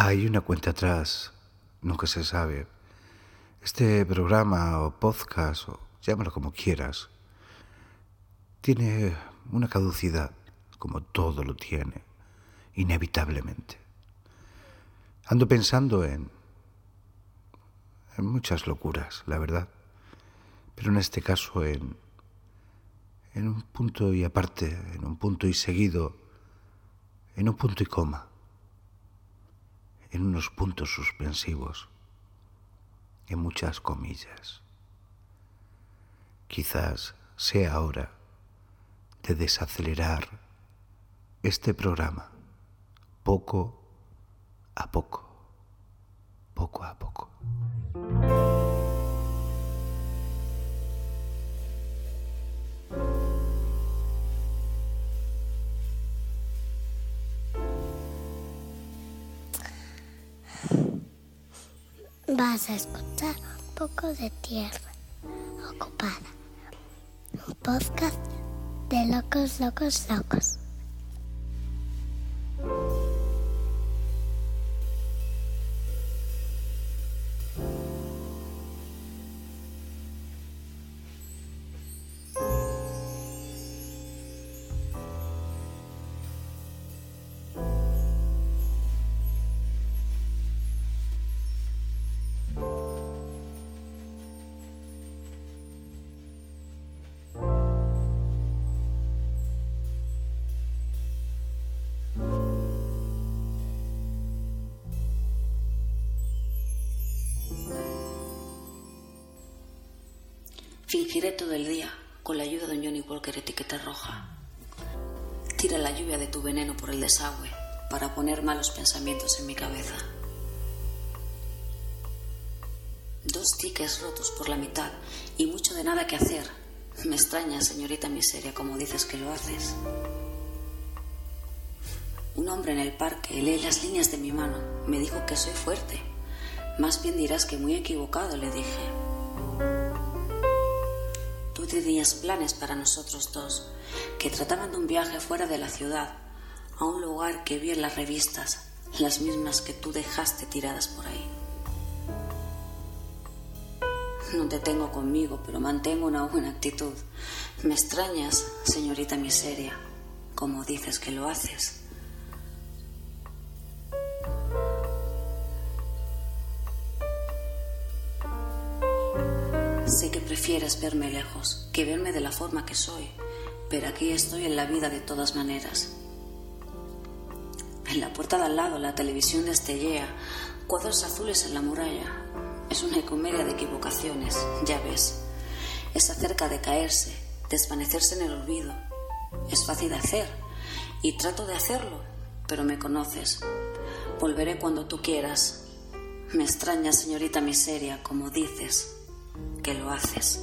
Hay una cuenta atrás, nunca se sabe. Este programa o podcast, o llámalo como quieras, tiene una caducidad, como todo lo tiene, inevitablemente. Ando pensando en muchas locuras, la verdad, pero en este caso en un punto y aparte, en un punto y seguido, en un punto y coma, en unos puntos suspensivos, en muchas comillas. Quizás sea hora de desacelerar este programa poco a poco, poco a poco. Vas a escuchar un poco de tierra ocupada. Un podcast de locos, locos, locos. Fingiré todo el día, con la ayuda de un Johnny Walker etiqueta roja. Tira la lluvia de tu veneno por el desagüe para poner malos pensamientos en mi cabeza. 2 tickets rotos por la mitad y mucho de nada que hacer. Me extraña, señorita miseria, como dices que lo haces. Un hombre en el parque lee las líneas de mi mano. Me dijo que soy fuerte. Más bien dirás que muy equivocado, le dije. Tú tenías planes para nosotros dos, que trataban de un viaje fuera de la ciudad, a un lugar que vi en las revistas, las mismas que tú dejaste tiradas por ahí. No te tengo conmigo, pero mantengo una buena actitud. Me extrañas, señorita miseria, como dices que lo haces. Sé que prefieres verme lejos que verme de la forma que soy, pero aquí estoy en la vida de todas maneras. En la puerta de al lado la televisión destellea, cuadros azules en la muralla. Es una comedia de equivocaciones, ya ves. Es acerca de caerse, desvanecerse en el olvido. Es fácil de hacer, y trato de hacerlo, pero me conoces. Volveré cuando tú quieras. Me extraña, señorita miseria, como dices que lo haces.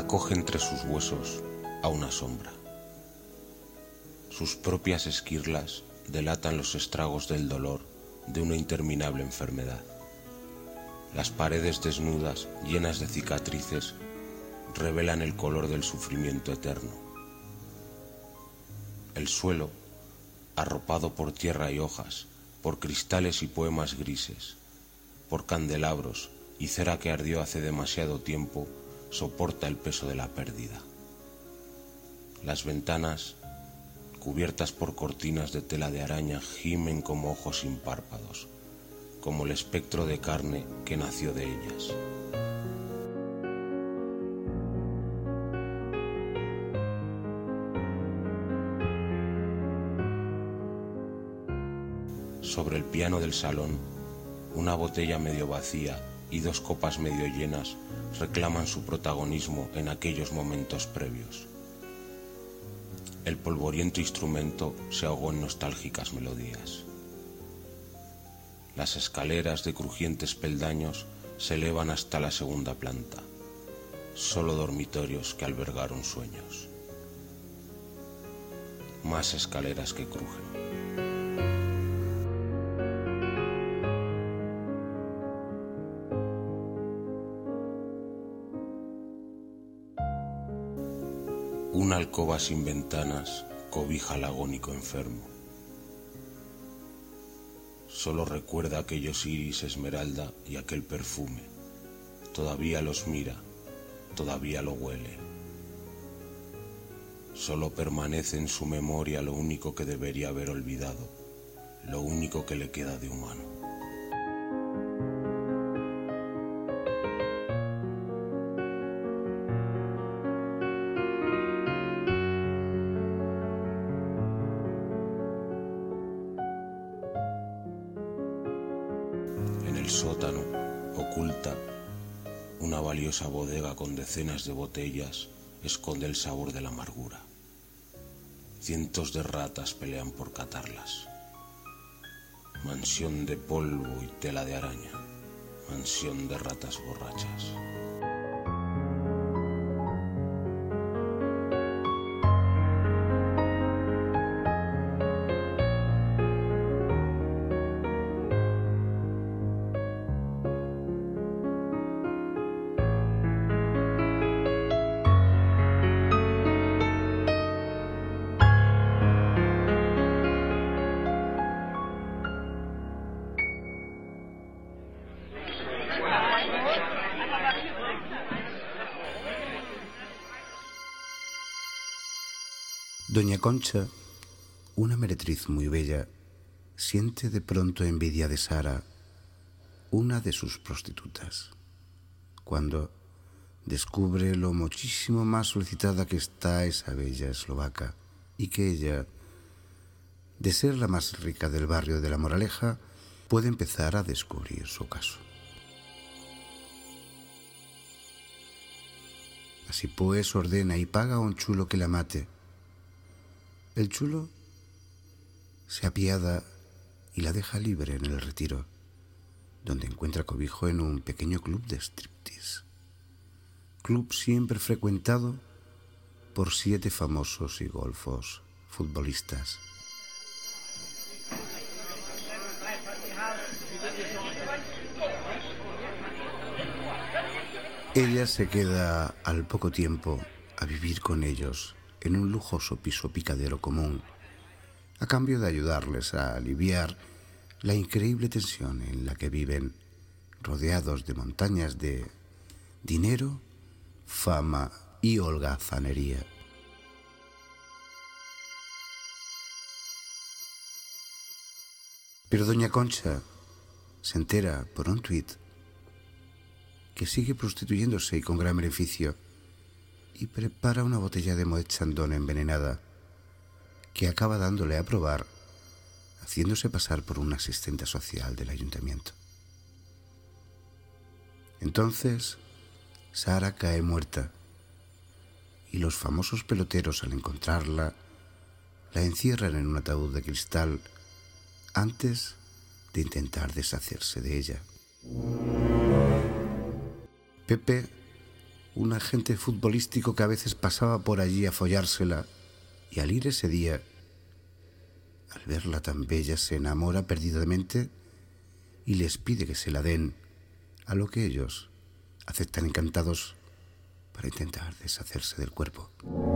acoge entre sus huesos a una sombra. Sus propias esquirlas delatan los estragos del dolor de una interminable enfermedad. Las paredes desnudas, llenas de cicatrices, revelan el color del sufrimiento eterno. El suelo, arropado por tierra y hojas, por cristales y poemas grises, por candelabros y cera que ardió hace demasiado tiempo, soporta el peso de la pérdida. Las ventanas, cubiertas por cortinas de tela de araña, gimen como ojos sin párpados, como el espectro de carne que nació de ellas. Sobre el piano del salón, una botella medio vacía y 2 copas medio llenas reclaman su protagonismo en aquellos momentos previos. El polvoriento instrumento se ahogó en nostálgicas melodías. Las escaleras de crujientes peldaños se elevan hasta la 2ª planta, solo dormitorios que albergaron sueños. Más escaleras que crujen. Una alcoba sin ventanas cobija al agónico enfermo. Solo recuerda aquellos iris esmeralda y aquel perfume. Todavía los mira, todavía lo huele. Solo permanece en su memoria lo único que debería haber olvidado, lo único que le queda de humano. En el sótano, oculta, una valiosa bodega con decenas de botellas esconde el sabor de la amargura. Cientos de ratas pelean por catarlas. Mansión de polvo y tela de araña. Mansión de ratas borrachas. Doña Concha, una meretriz muy bella, siente de pronto envidia de Sara, una de sus prostitutas, cuando descubre lo muchísimo más solicitada que está esa bella eslovaca y que ella, de ser la más rica del barrio de La Moraleja, puede empezar a descubrir su caso. Así pues ordena y paga a un chulo que la mate. El chulo se apiada y la deja libre en el Retiro, donde encuentra cobijo en un pequeño club de striptease. Club siempre frecuentado por 7 famosos y golfos futbolistas. Ella se queda al poco tiempo a vivir con ellos en un lujoso piso picadero común, a cambio de ayudarles a aliviar la increíble tensión en la que viven, rodeados de montañas de dinero, fama y holgazanería. Pero doña Concha se entera por un tuit que sigue prostituyéndose y con gran beneficio, y prepara una botella de Moet Chandon envenenada que acaba dándole a probar, haciéndose pasar por una asistente social del ayuntamiento. Entonces, Sara cae muerta y los famosos peloteros, al encontrarla, la encierran en un ataúd de cristal antes de intentar deshacerse de ella. Pepe un agente futbolístico que a veces pasaba por allí a follársela, y al ir ese día, al verla tan bella, se enamora perdidamente y les pide que se la den, a lo que ellos aceptan encantados para intentar deshacerse del cuerpo.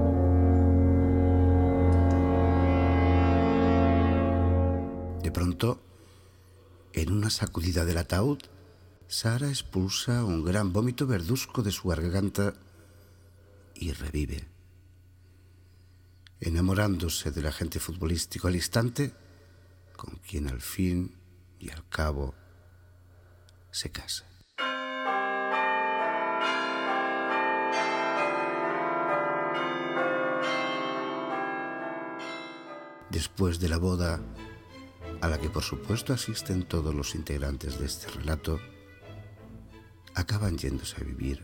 De pronto, en una sacudida del ataúd, Sara expulsa un gran vómito verduzco de su garganta y revive, enamorándose del agente futbolístico al instante, con quien al fin y al cabo se casa. Después de la boda, a la que por supuesto asisten todos los integrantes de este relato, acaban yéndose a vivir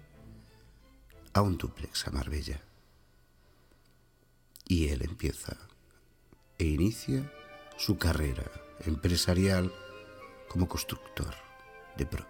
a un dúplex a Marbella. Y él empieza e inicia su carrera empresarial como constructor de pro.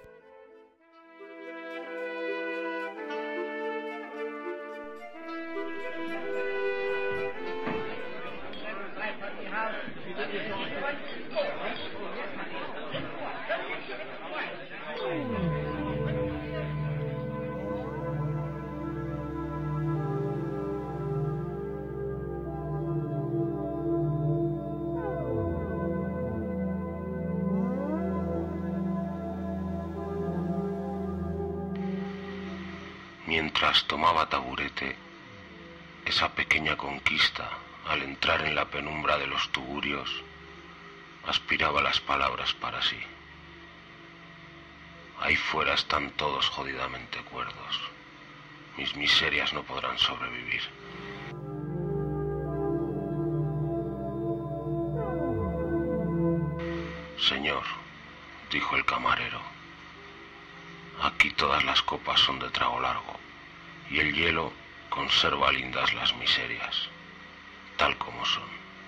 Mientras tomaba taburete, esa pequeña conquista, al entrar en la penumbra de los tugurios, aspiraba las palabras para sí. Ahí fuera están todos jodidamente cuerdos. Mis miserias no podrán sobrevivir. Señor, dijo el camarero, aquí todas las copas son de trago largo y el hielo conserva lindas las miserias, tal como son.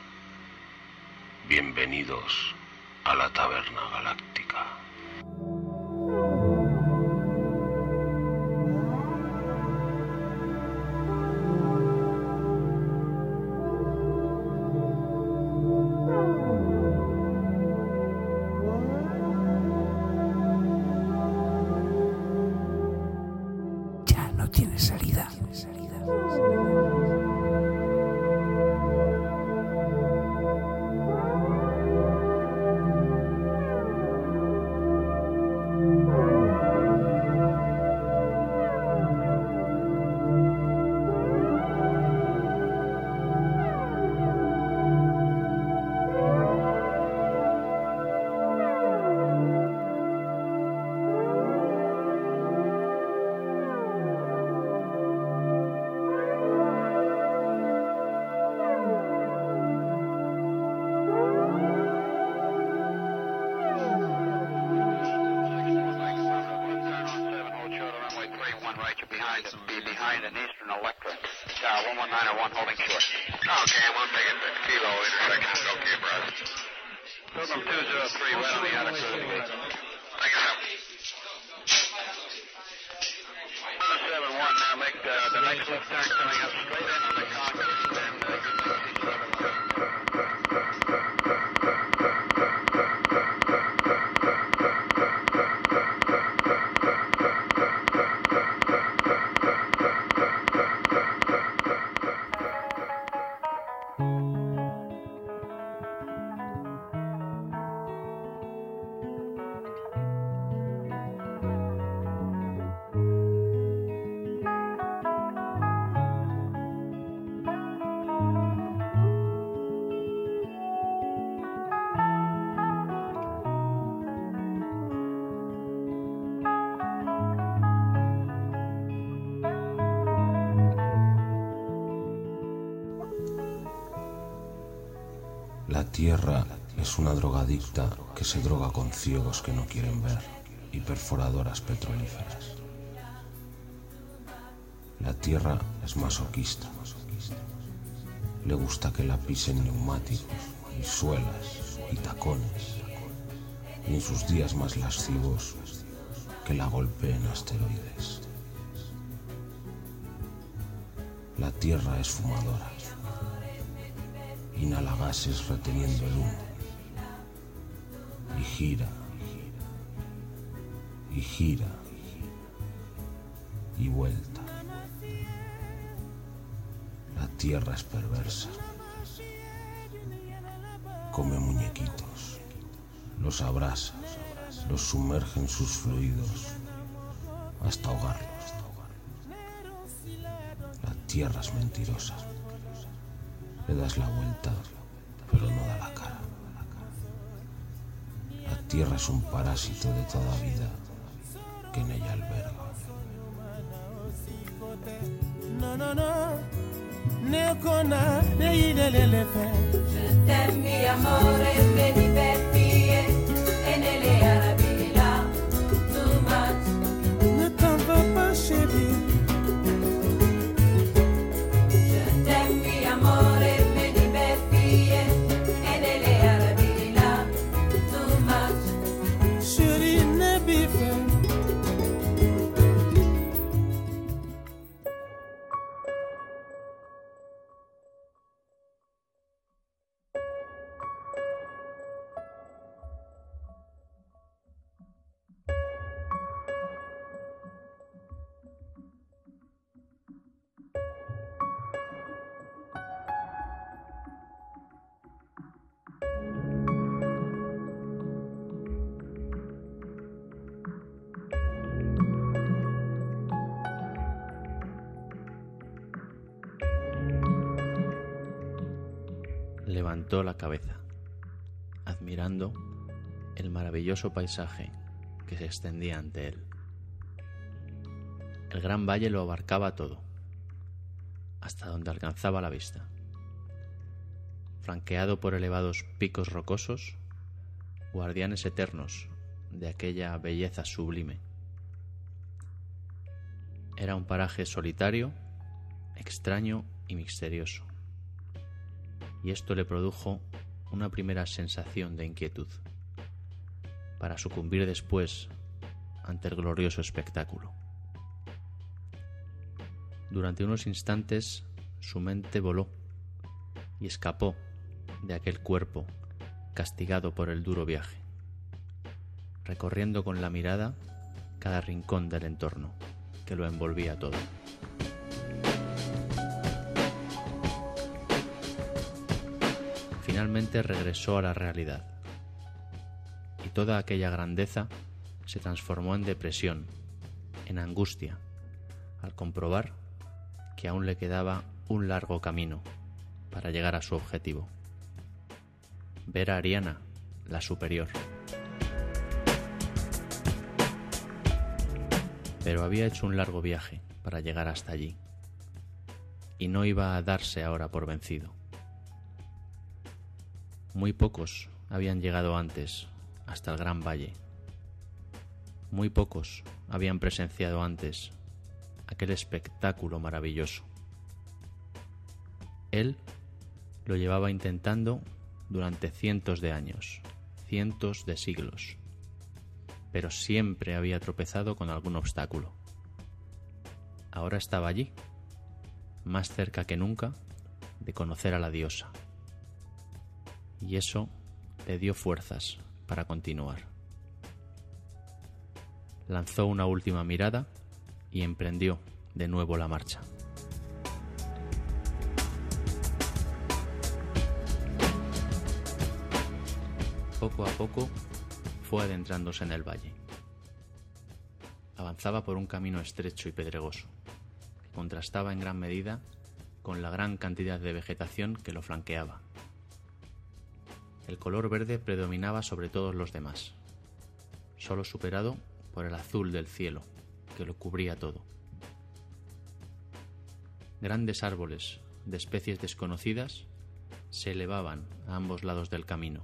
Bienvenidos a la taberna galáctica. Ya no tiene salida. behind an Eastern Electric. 11901 holding short. Okay, we'll take it to Kilo intersection. Okay, brother. Pilgrim 203 right on the outer cruise gate. I got him. 171 now make the next left turn coming up straight into the cockpit. Then La tierra es una drogadicta que se droga con ciegos que no quieren ver y perforadoras petrolíferas. La tierra es masoquista. Le gusta que la pisen neumáticos y suelas y tacones, y en sus días más lascivos que la golpeen asteroides. tierra es fumadora. Inhala gases reteniendo el humo. Y gira. Y gira. Y vuelta. La tierra es perversa. Come muñequitos. Los abrasa. Los sumerge en sus fluidos hasta ahogarlos. La tierra es mentirosa. Le das la vuelta, pero no da la cara. La tierra es un parásito de toda vida que en ella alberga. Je t'aime, mi amore, me diverti e nelle Arabi là, too much. Ne t'en vas pas, chérie. Je t'aime, mi amore, me diverti e nelle Arabi là, too much. Chérie, ne bife. Levantó la cabeza, admirando el maravilloso paisaje que se extendía ante él. El gran valle lo abarcaba todo, hasta donde alcanzaba la vista. Flanqueado por elevados picos rocosos, guardianes eternos de aquella belleza sublime. Era un paraje solitario, extraño y misterioso. Y esto le produjo una primera sensación de inquietud, para sucumbir después ante el glorioso espectáculo. Durante unos instantes su mente voló y escapó de aquel cuerpo castigado por el duro viaje, recorriendo con la mirada cada rincón del entorno que lo envolvía todo. Finalmente regresó a la realidad, y toda aquella grandeza se transformó en depresión, en angustia, al comprobar que aún le quedaba un largo camino para llegar a su objetivo: ver a Ariana, la superior. Pero había hecho un largo viaje para llegar hasta allí, y no iba a darse ahora por vencido. Muy pocos habían llegado antes hasta el Gran Valle. Muy pocos habían presenciado antes aquel espectáculo maravilloso. Él lo llevaba intentando durante cientos de años, cientos de siglos, pero siempre había tropezado con algún obstáculo. Ahora estaba allí, más cerca que nunca de conocer a la diosa. Y eso le dio fuerzas para continuar. Lanzó una última mirada y emprendió de nuevo la marcha. Poco a poco fue adentrándose en el valle. Avanzaba por un camino estrecho y pedregoso, que contrastaba en gran medida con la gran cantidad de vegetación que lo flanqueaba. El color verde predominaba sobre todos los demás, solo superado por el azul del cielo, que lo cubría todo. Grandes árboles de especies desconocidas se elevaban a ambos lados del camino,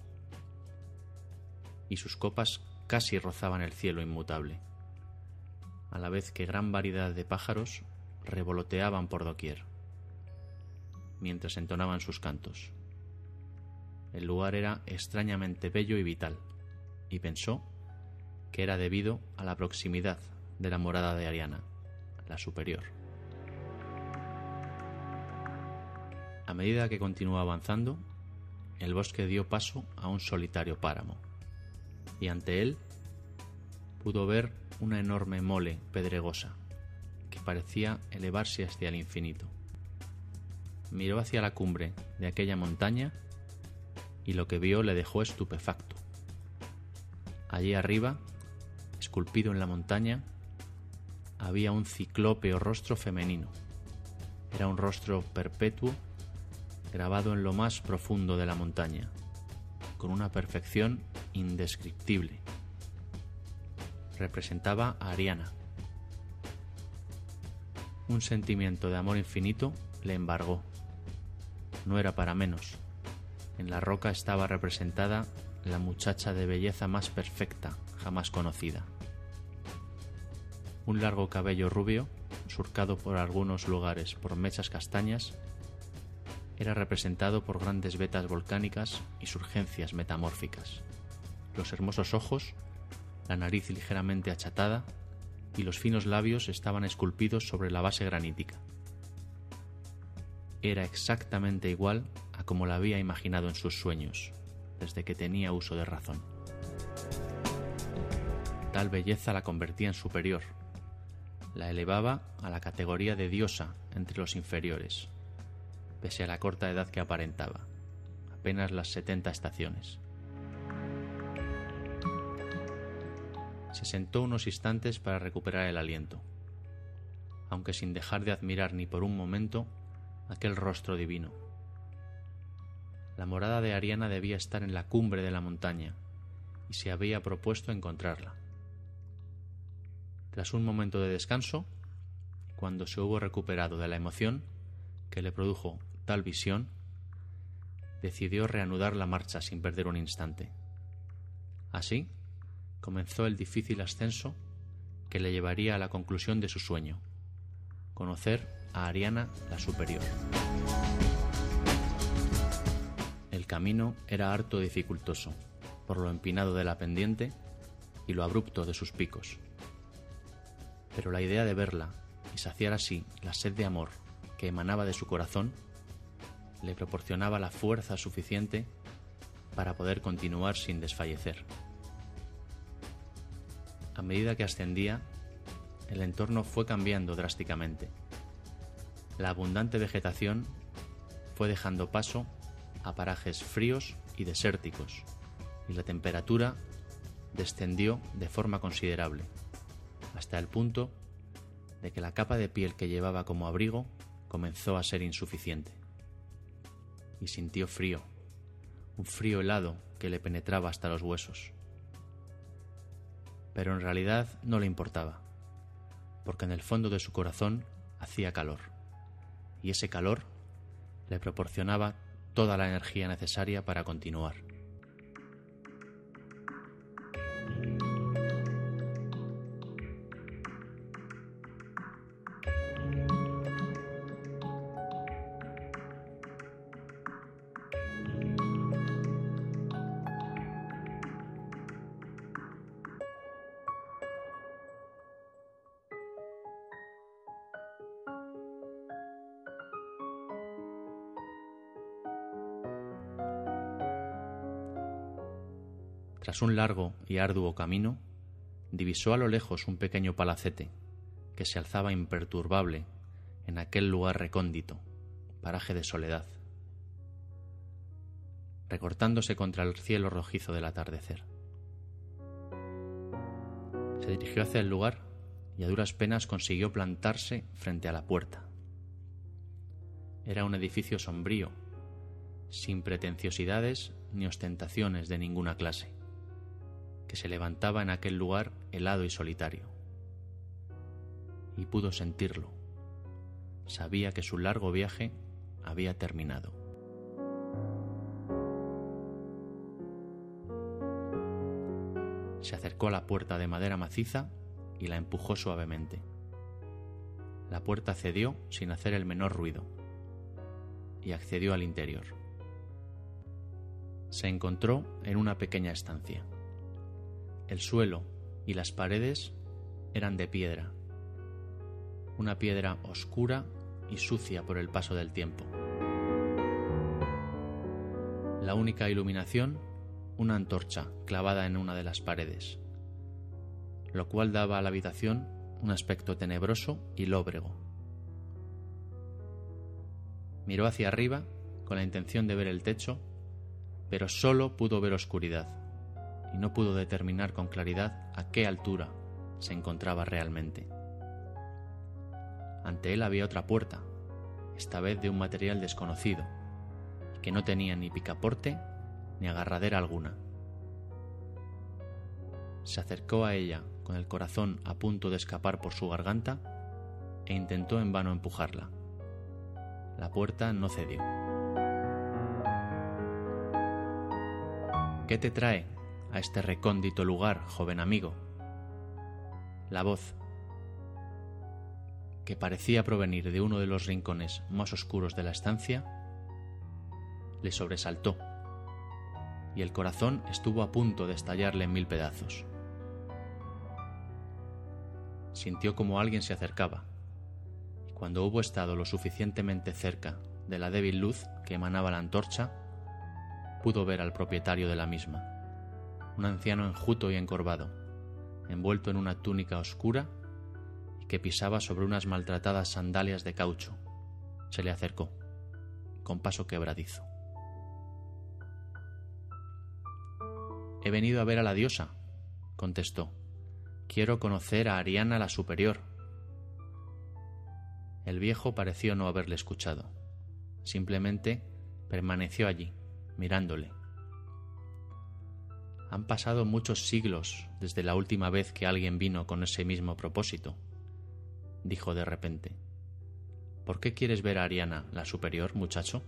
y sus copas casi rozaban el cielo inmutable, a la vez que gran variedad de pájaros revoloteaban por doquier, mientras entonaban sus cantos. El lugar era extrañamente bello y vital, y pensó que era debido a la proximidad de la morada de Ariana, la superior. medida que continuó avanzando, el bosque dio paso a un solitario páramo, y ante él pudo ver una enorme mole pedregosa que parecía elevarse hacia el infinito. Miró hacia la cumbre de aquella montaña y lo que vio le dejó estupefacto. Allí arriba, esculpido en la montaña, había un ciclópeo rostro femenino. Era un rostro perpetuo grabado en lo más profundo de la montaña, con una perfección indescriptible. Representaba a Ariana. Un sentimiento de amor infinito le embargó. No era para menos. En la roca estaba representada la muchacha de belleza más perfecta jamás conocida. Un largo cabello rubio, surcado por algunos lugares por mechas castañas, era representado por grandes vetas volcánicas y surgencias metamórficas. Los hermosos ojos, la nariz ligeramente achatada y los finos labios estaban esculpidos sobre la base granítica. Era exactamente igual a como la había imaginado en sus sueños, desde que tenía uso de razón. Tal belleza la convertía en superior, la elevaba a la categoría de diosa entre los inferiores, pese a la corta edad que aparentaba, apenas las 70 estaciones. Se sentó unos instantes para recuperar el aliento, aunque sin dejar de admirar ni por un momento aquel rostro divino. La morada de Ariana debía estar en la cumbre de la montaña, y se había propuesto encontrarla. Tras un momento de descanso, cuando se hubo recuperado de la emoción que le produjo tal visión, decidió reanudar la marcha sin perder un instante. Así, comenzó el difícil ascenso que le llevaría a la conclusión de su sueño: conocer a Ariana la Superior. El camino era harto dificultoso, por lo empinado de la pendiente y lo abrupto de sus picos. Pero la idea de verla y saciar así la sed de amor que emanaba de su corazón le proporcionaba la fuerza suficiente para poder continuar sin desfallecer. A medida que ascendía, el entorno fue cambiando drásticamente. La abundante vegetación fue dejando paso a parajes fríos y desérticos, y la temperatura descendió de forma considerable, hasta el punto de que la capa de piel que llevaba como abrigo comenzó a ser insuficiente. Y sintió frío, un frío helado que le penetraba hasta los huesos. Pero en realidad no le importaba, porque en el fondo de su corazón hacía calor, y ese calor le proporcionaba toda la energía necesaria para continuar. Tras un largo y arduo camino, divisó a lo lejos un pequeño palacete que se alzaba imperturbable en aquel lugar recóndito, paraje de soledad, recortándose contra el cielo rojizo del atardecer. Se dirigió hacia el lugar y a duras penas consiguió plantarse frente a la puerta. Era un edificio sombrío, sin pretenciosidades ni ostentaciones de ninguna clase, que se levantaba en aquel lugar helado y solitario. Y pudo sentirlo. Sabía que su largo viaje había terminado. Se acercó a la puerta de madera maciza y la empujó suavemente. La puerta cedió sin hacer el menor ruido y accedió al interior. Se encontró en una pequeña estancia. El suelo y las paredes eran de piedra, una piedra oscura y sucia por el paso del tiempo. La única iluminación, una antorcha clavada en una de las paredes, lo cual daba a la habitación un aspecto tenebroso y lóbrego. Miró hacia arriba con la intención de ver el techo, pero solo pudo ver oscuridad y no pudo determinar con claridad a qué altura se encontraba realmente. Ante él había otra puerta, esta vez de un material desconocido, que no tenía ni picaporte ni agarradera alguna. Se acercó a ella con el corazón a punto de escapar por su garganta e intentó en vano empujarla. La puerta no cedió. ¿Qué te trae a este recóndito lugar, joven amigo? La voz, que parecía provenir de uno de los rincones más oscuros de la estancia, le sobresaltó, y el corazón estuvo a punto de estallarle en 1000 pedazos. Sintió como alguien se acercaba, y cuando hubo estado lo suficientemente cerca de la débil luz que emanaba la antorcha, pudo ver al propietario de la misma, un anciano enjuto y encorvado, envuelto en una túnica oscura y que pisaba sobre unas maltratadas sandalias de caucho. Se le acercó, con paso quebradizo. «He venido a ver a la diosa», contestó. «Quiero conocer a Ariana la Superior». El viejo pareció no haberle escuchado. Simplemente permaneció allí, mirándole. «Han pasado muchos siglos desde la última vez que alguien vino con ese mismo propósito», dijo de repente. «¿Por qué quieres ver a Ariana la Superior, muchacho?»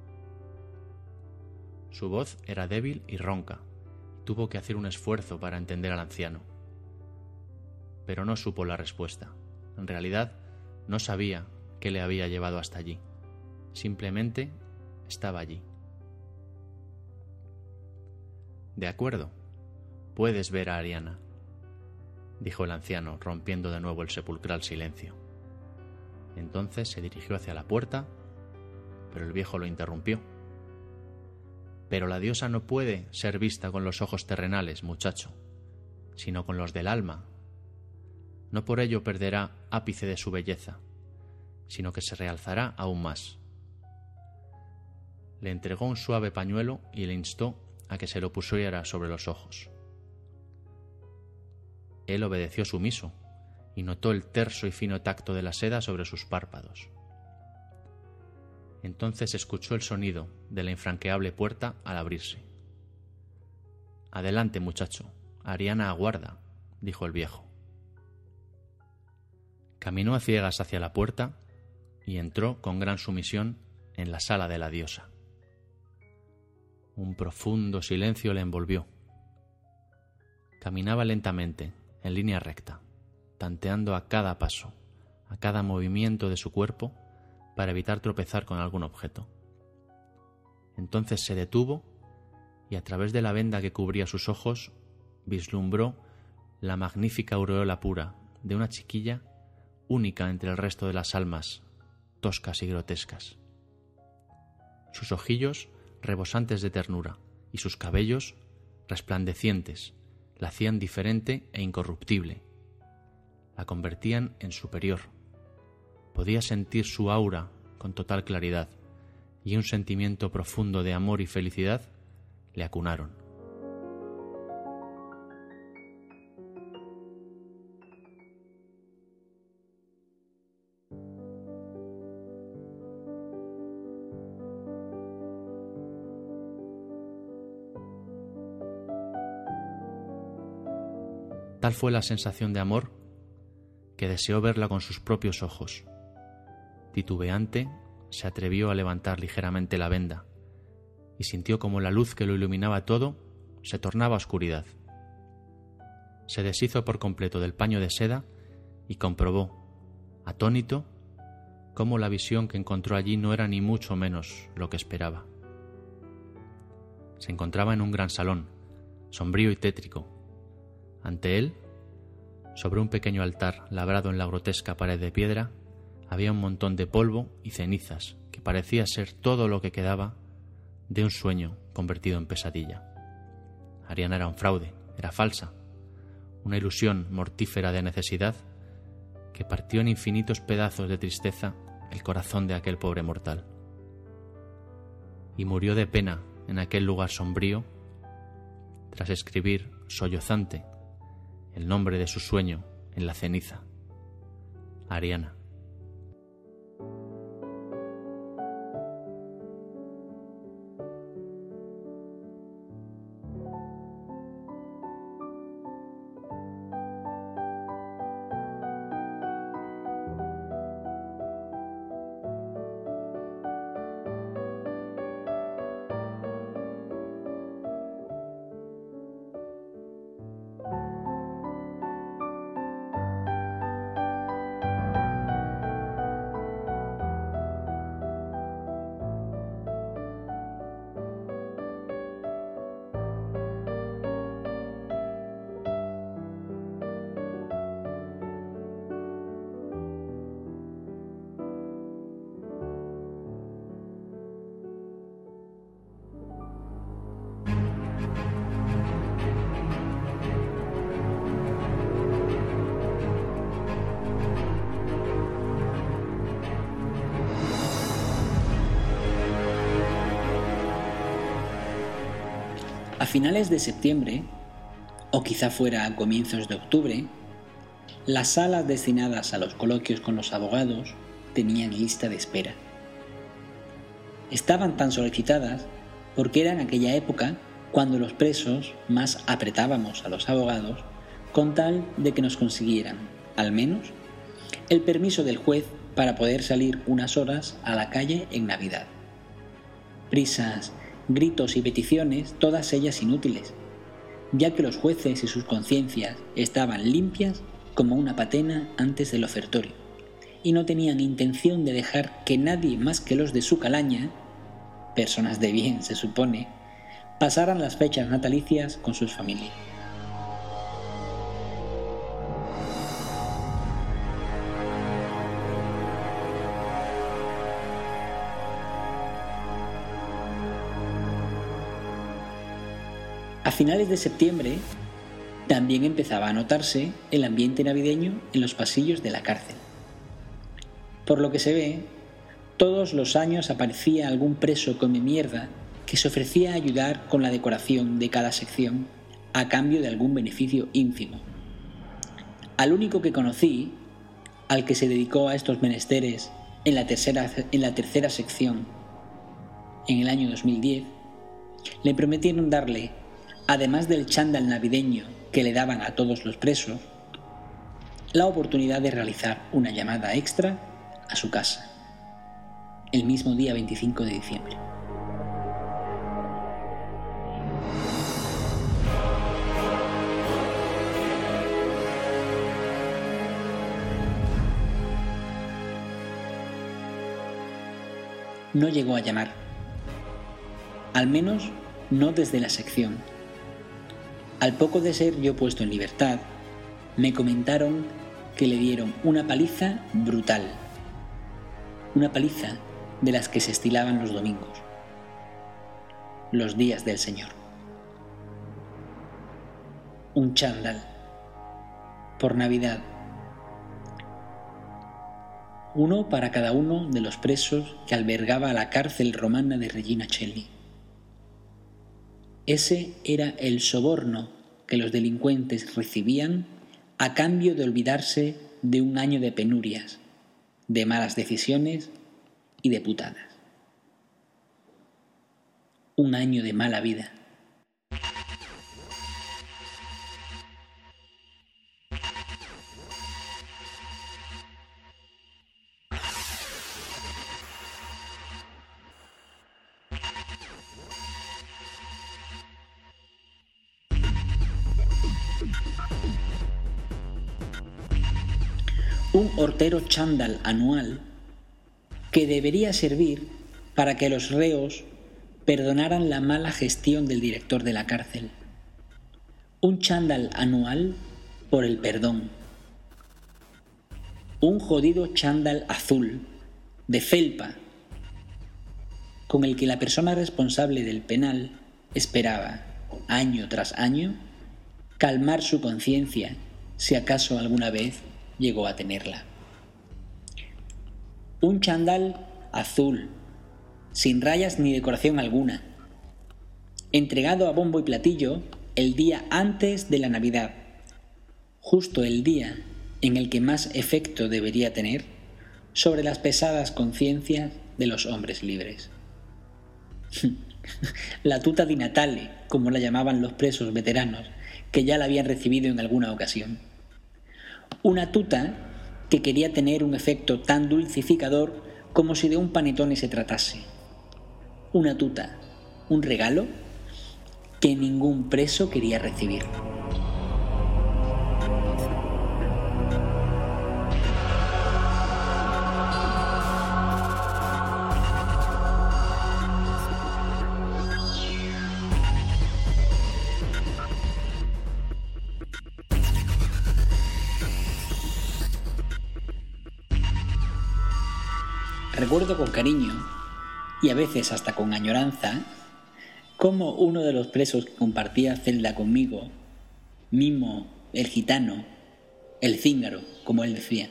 Su voz era débil y ronca. Tuvo que hacer un esfuerzo para entender al anciano. Pero no supo la respuesta. En realidad, no sabía qué le había llevado hasta allí. Simplemente estaba allí. «De acuerdo, puedes ver a Ariana», dijo el anciano, rompiendo de nuevo el sepulcral silencio. Entonces se dirigió hacia la puerta, pero el viejo lo interrumpió. «Pero la diosa no puede ser vista con los ojos terrenales, muchacho, sino con los del alma. No por ello perderá ápice de su belleza, sino que se realzará aún más». Le entregó un suave pañuelo y le instó a que se lo pusiera sobre los ojos. Él obedeció sumiso y notó el terso y fino tacto de la seda sobre sus párpados. Entonces escuchó el sonido de la infranqueable puerta al abrirse. «Adelante, muchacho, Ariana aguarda», dijo el viejo. Caminó a ciegas hacia la puerta y entró con gran sumisión en la sala de la diosa. Un profundo silencio le envolvió. Caminaba lentamente, en línea recta, tanteando a cada paso, a cada movimiento de su cuerpo, para evitar tropezar con algún objeto. Entonces se detuvo y a través de la venda que cubría sus ojos vislumbró la magnífica aureola pura de una chiquilla única entre el resto de las almas, toscas y grotescas. Sus ojillos rebosantes de ternura y sus cabellos resplandecientes la hacían diferente e incorruptible. La convertían en superior. Podía sentir su aura con total claridad y un sentimiento profundo de amor y felicidad le acunaron. Tal fue la sensación de amor que deseó verla con sus propios ojos. Titubeante, se atrevió a levantar ligeramente la venda y sintió como la luz que lo iluminaba todo se tornaba oscuridad. Se deshizo por completo del paño de seda y comprobó, atónito, cómo la visión que encontró allí no era ni mucho menos lo que esperaba. Se encontraba en un gran salón, sombrío y tétrico. Ante él, sobre un pequeño altar labrado en la grotesca pared de piedra, había un montón de polvo y cenizas que parecía ser todo lo que quedaba de un sueño convertido en pesadilla. Ariana era un fraude, era falsa, una ilusión mortífera de necesidad que partió en infinitos pedazos de tristeza el corazón de aquel pobre mortal. Y murió de pena en aquel lugar sombrío tras escribir, sollozante, el nombre de su sueño en la ceniza: Ariana. A finales de septiembre, o quizá fuera a comienzos de octubre, las salas destinadas a los coloquios con los abogados tenían lista de espera. Estaban tan solicitadas porque era en aquella época cuando los presos más apretábamos a los abogados con tal de que nos consiguieran, al menos, el permiso del juez para poder salir unas horas a la calle en Navidad. Prisas, gritos y peticiones, todas ellas inútiles, ya que los jueces y sus conciencias estaban limpias como una patena antes del ofertorio, y no tenían intención de dejar que nadie más que los de su calaña, personas de bien se supone, pasaran las fechas natalicias con sus familias. A finales de septiembre también empezaba a notarse el ambiente navideño en los pasillos de la cárcel. Por lo que se ve, todos los años aparecía algún preso come mierda que se ofrecía a ayudar con la decoración de cada sección a cambio de algún beneficio ínfimo. Al único que conocí, al que se dedicó a estos menesteres en la tercera sección en el año 2010, le prometieron darle, además del chándal navideño que le daban a todos los presos, la oportunidad de realizar una llamada extra a su casa, el mismo día 25 de diciembre. No llegó a llamar, al menos no desde la sección. Al poco de ser yo puesto en libertad, me comentaron que le dieron una paliza brutal. Una paliza de las que se estilaban los domingos, los días del Señor. Un chándal por Navidad. Uno para cada uno de los presos que albergaba la cárcel romana de Regina Coeli. Ese era el soborno que los delincuentes recibían a cambio de olvidarse de un año de penurias, de malas decisiones y de putadas. Un año de mala vida. Un hortero chándal anual que debería servir para que los reos perdonaran la mala gestión del director de la cárcel. Un chándal anual por el perdón. Un jodido chándal azul, de felpa, con el que la persona responsable del penal esperaba, año tras año, calmar su conciencia si acaso alguna vez llegó a tenerla. Un chándal azul, sin rayas ni decoración alguna, entregado a bombo y platillo el día antes de la Navidad, justo el día en el que más efecto debería tener sobre las pesadas conciencias de los hombres libres. La tuta di Natale, como la llamaban los presos veteranos, que ya la habían recibido en alguna ocasión. Una tuta que quería tener un efecto tan dulcificador como si de un panetone se tratase. Una tuta, un regalo que ningún preso quería recibir. Recuerdo con cariño, y a veces hasta con añoranza, cómo uno de los presos que compartía celda conmigo, Mimo, el gitano, el cíngaro, como él decía,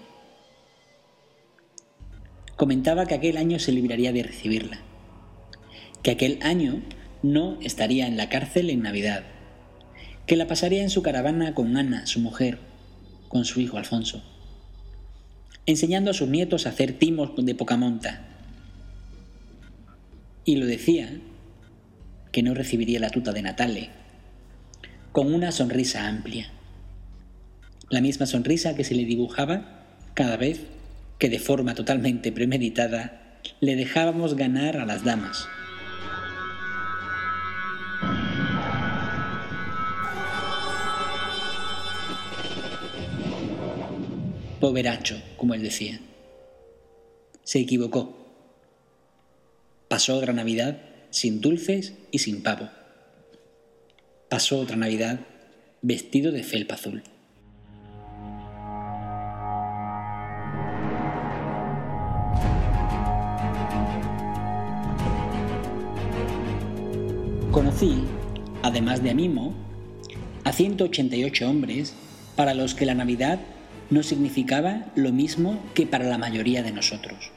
comentaba que aquel año se libraría de recibirla, que aquel año no estaría en la cárcel en Navidad, que la pasaría en su caravana con Ana, su mujer, con su hijo Alfonso, enseñando a sus nietos a hacer timos de poca monta. Y lo decía que no recibiría la tuta de Natale, con una sonrisa amplia, la misma sonrisa que se le dibujaba cada vez que de forma totalmente premeditada le dejábamos ganar a las damas. Poveracho, como él decía. Se equivocó. Pasó otra Navidad sin dulces y sin pavo. Pasó otra Navidad vestido de felpa azul. Conocí, además de a Mimo, a 188 hombres para los que la Navidad no significaba lo mismo que para la mayoría de nosotros.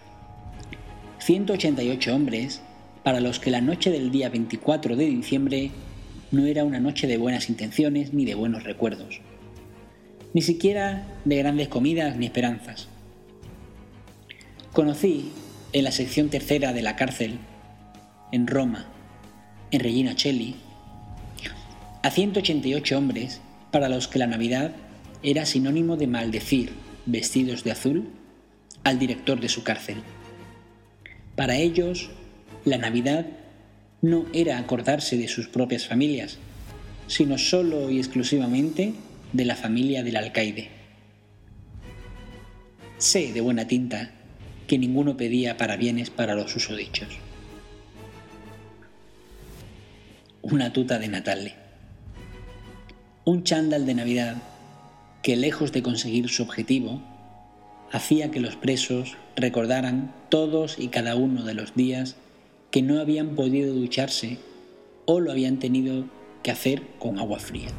188 hombres para los que la noche del día 24 de diciembre no era una noche de buenas intenciones ni de buenos recuerdos, ni siquiera de grandes comidas ni esperanzas. Conocí en la sección tercera de la cárcel, en Roma, en Regina Coeli, a 188 hombres para los que la Navidad era sinónimo de maldecir, vestidos de azul, al director de su cárcel. Para ellos, la Navidad no era acordarse de sus propias familias, sino solo y exclusivamente de la familia del alcaide. Sé de buena tinta que ninguno pedía parabienes para los susodichos. Una tuta de Natale. Un chándal de Navidad que, lejos de conseguir su objetivo, hacía que los presos recordaran todos y cada uno de los días que no habían podido ducharse o lo habían tenido que hacer con agua fría.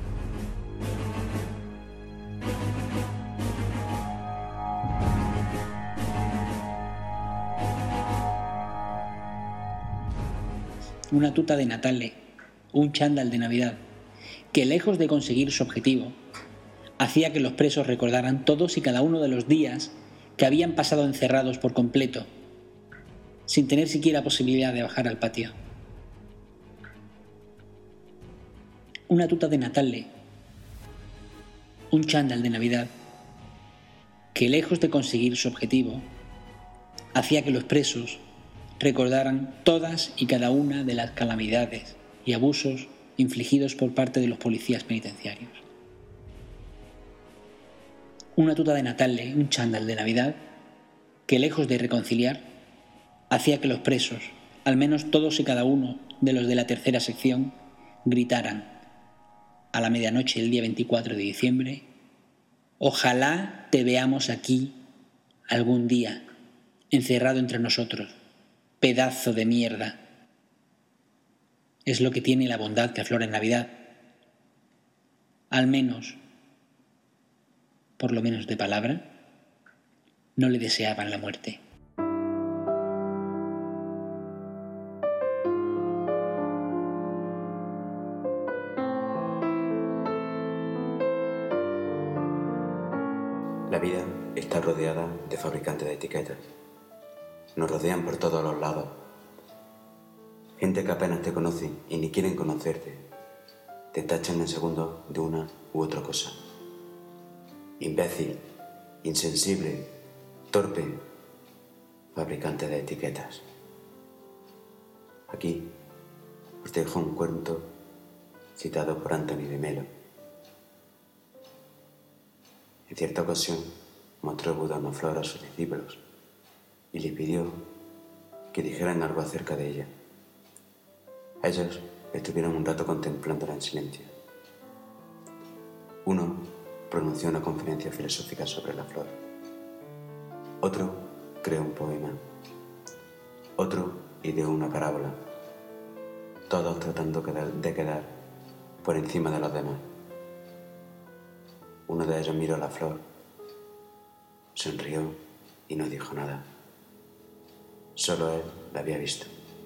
Una tuta de Natale, un chándal de Navidad, que lejos de conseguir su objetivo, hacía que los presos recordaran todos y cada uno de los días que habían pasado encerrados por completo, sin tener siquiera posibilidad de bajar al patio. Una tuta de Natale, un chándal de Navidad, que lejos de conseguir su objetivo, hacía que los presos recordaran todas y cada una de las calamidades y abusos infligidos por parte de los policías penitenciarios. Una tuta de Natale, un chándal de Navidad, que lejos de reconciliar, hacía que los presos, al menos todos y cada uno de los de la tercera sección, gritaran a la medianoche del día 24 de diciembre: «Ojalá te veamos aquí algún día, encerrado entre nosotros, pedazo de mierda». es lo que tiene la bondad que aflora en Navidad. Al menos, por lo menos de palabra, no le deseaban la muerte. La vida está rodeada de fabricantes de etiquetas. Nos rodean por todos los lados. Gente que apenas te conoce y ni quieren conocerte. Te tachan en segundos de una u otra cosa. Imbécil, insensible, torpe, fabricante de etiquetas. Aquí os dejo un cuento citado por Anthony de Melo. En cierta ocasión mostró Buda una flor a sus discípulos y les pidió que dijeran algo acerca de ella. Ellos estuvieron un rato contemplándola en silencio. Uno pronunció una conferencia filosófica sobre la flor. Otro creó un poema. Otro ideó una parábola. Todos tratando de quedar por encima de los demás. Uno de ellos miró la flor, sonrió y no dijo nada. Solo él la había visto.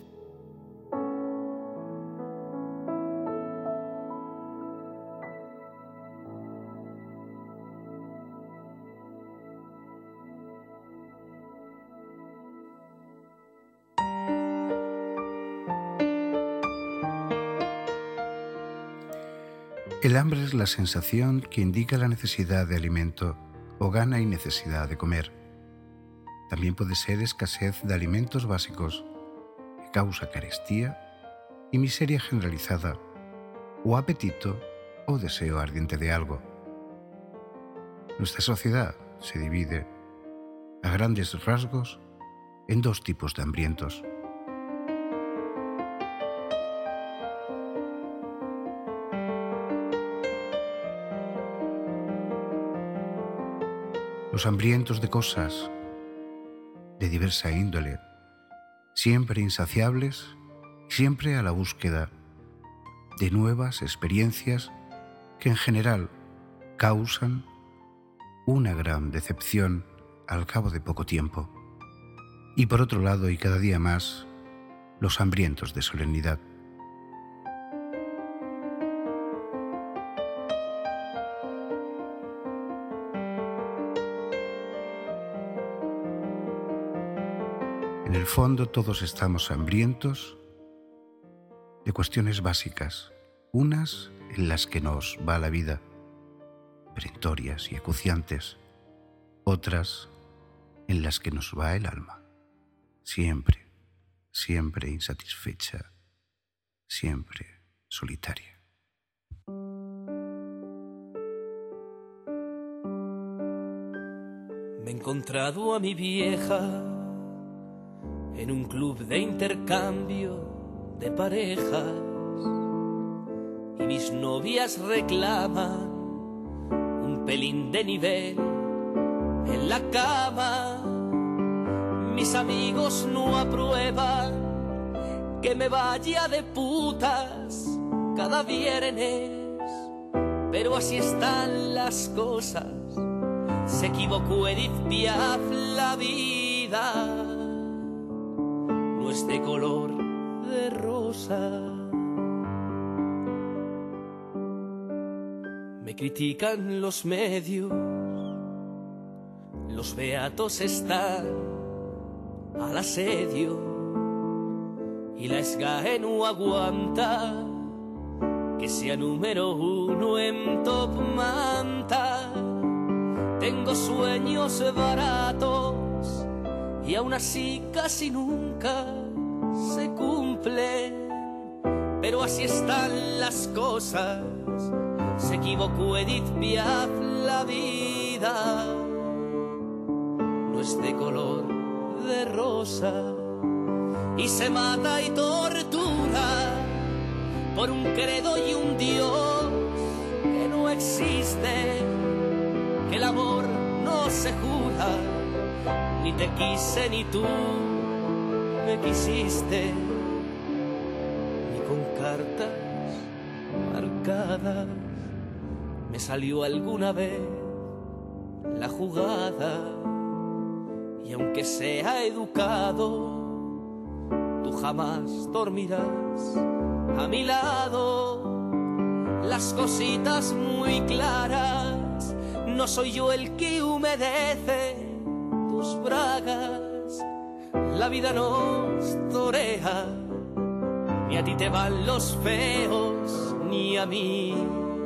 El hambre es la sensación que indica la necesidad de alimento o gana y necesidad de comer. También puede ser escasez de alimentos básicos que causa carestía y miseria generalizada, o apetito o deseo ardiente de algo. Nuestra sociedad se divide, a grandes rasgos, en dos tipos de hambrientos. Los hambrientos de cosas de diversa índole, siempre insaciables y siempre a la búsqueda de nuevas experiencias que en general causan una gran decepción al cabo de poco tiempo. Y por otro lado, y cada día más, los hambrientos de solemnidad. En el fondo todos estamos hambrientos de cuestiones básicas, unas en las que nos va la vida, perentorias y acuciantes, otras en las que nos va el alma, siempre, siempre insatisfecha, siempre solitaria. Me he encontrado a mi vieja en un club de intercambio de parejas y mis novias reclaman un pelín de nivel en la cama. Mis amigos no aprueban que me vaya de putas cada viernes, pero así están las cosas. Se equivocó Edith Piaf, la vida no es de color de rosa. Me critican los medios, los beatos están al asedio y la SGAE no aguanta que sea número 1 en Top Manta. Tengo sueños baratos y aún así casi nunca se cumplen, pero así están las cosas. Se equivocó Edith Piaf, la vida no es de color de rosa, y se mata y tortura por un credo y un Dios que no existe, que el amor no se jura. Ni te quise ni tú me quisiste, ni con cartas marcadas. Me salió alguna vez la jugada, y aunque sea educado, tú jamás dormirás a mi lado. Las cositas muy claras, no soy yo el que humedece tus bragas. La vida nos torea, ni a ti te van los feos, ni a mí.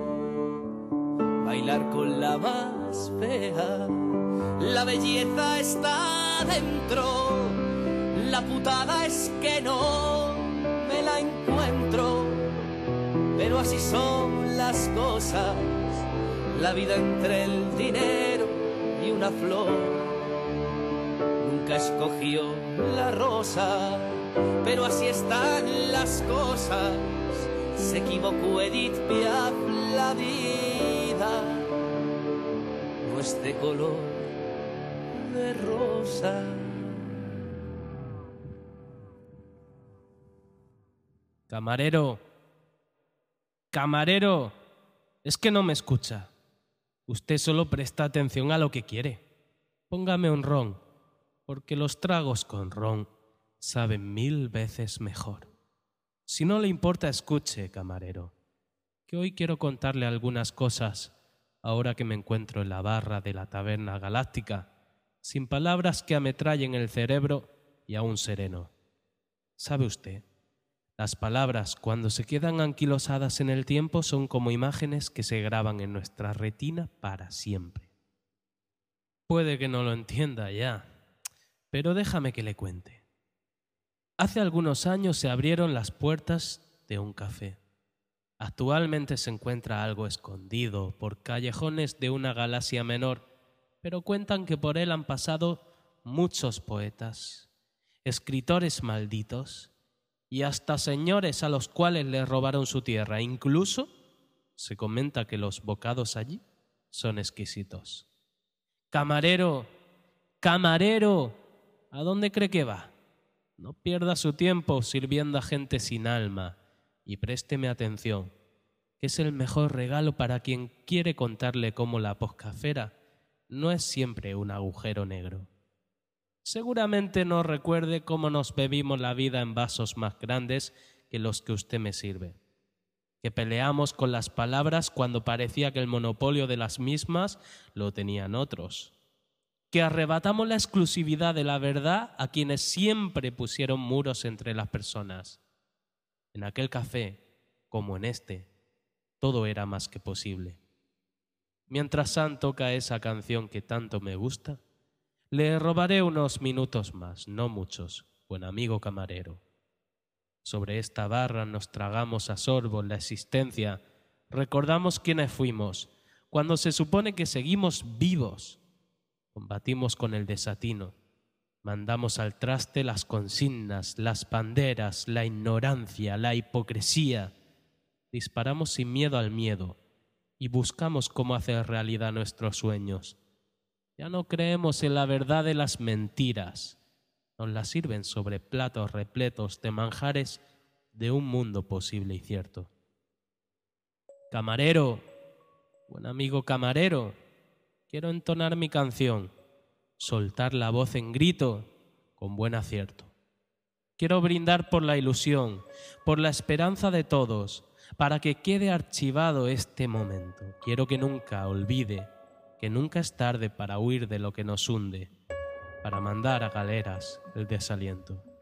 Bailar con la más fea, la belleza está dentro, la putada es que no me la encuentro. Pero así son las cosas, la vida entre el dinero y una flor. Nunca escogió la rosa, pero así están las cosas. Se equivocó Edith Piaf, la vida no es de color de rosa. Camarero, camarero, es que no me escucha. Usted solo presta atención a lo que quiere. Póngame un ron, porque los tragos con ron saben 1000 veces mejor. Si no le importa, escuche, camarero, que hoy quiero contarle algunas cosas, ahora que me encuentro en la barra de la Taberna Galáctica, sin palabras que ametrallen el cerebro y aún sereno. ¿Sabe usted? Las palabras, cuando se quedan anquilosadas en el tiempo, son como imágenes que se graban en nuestra retina para siempre. Puede que no lo entienda ya, pero déjame que le cuente. Hace algunos años se abrieron las puertas de un café. Actualmente se encuentra algo escondido por callejones de una galaxia menor, pero cuentan que por él han pasado muchos poetas, escritores malditos, y hasta señores a los cuales les robaron su tierra. Incluso se comenta que los bocados allí son exquisitos. Camarero, camarero, ¿a dónde cree que va? No pierda su tiempo sirviendo a gente sin alma y présteme atención, que es el mejor regalo para quien quiere contarle cómo la poscafera no es siempre un agujero negro. Seguramente no recuerde cómo nos bebimos la vida en vasos más grandes que los que usted me sirve, que peleamos con las palabras cuando parecía que el monopolio de las mismas lo tenían otros, que arrebatamos la exclusividad de la verdad a quienes siempre pusieron muros entre las personas. En aquel café, como en este, todo era más que posible. Mientras Sam toca esa canción que tanto me gusta, le robaré unos minutos más, no muchos, buen amigo camarero. Sobre esta barra nos tragamos a sorbos la existencia, recordamos quiénes fuimos, cuando se supone que seguimos vivos. Combatimos con el desatino, mandamos al traste las consignas, las banderas, la ignorancia, la hipocresía. Disparamos sin miedo al miedo y buscamos cómo hacer realidad nuestros sueños. Ya no creemos en la verdad de las mentiras. Nos las sirven sobre platos repletos de manjares de un mundo posible y cierto. Camarero, buen amigo camarero, quiero entonar mi canción, soltar la voz en grito con buen acierto. Quiero brindar por la ilusión, por la esperanza de todos, para que quede archivado este momento. Quiero que nunca olvide que nunca es tarde para huir de lo que nos hunde, para mandar a galeras el desaliento.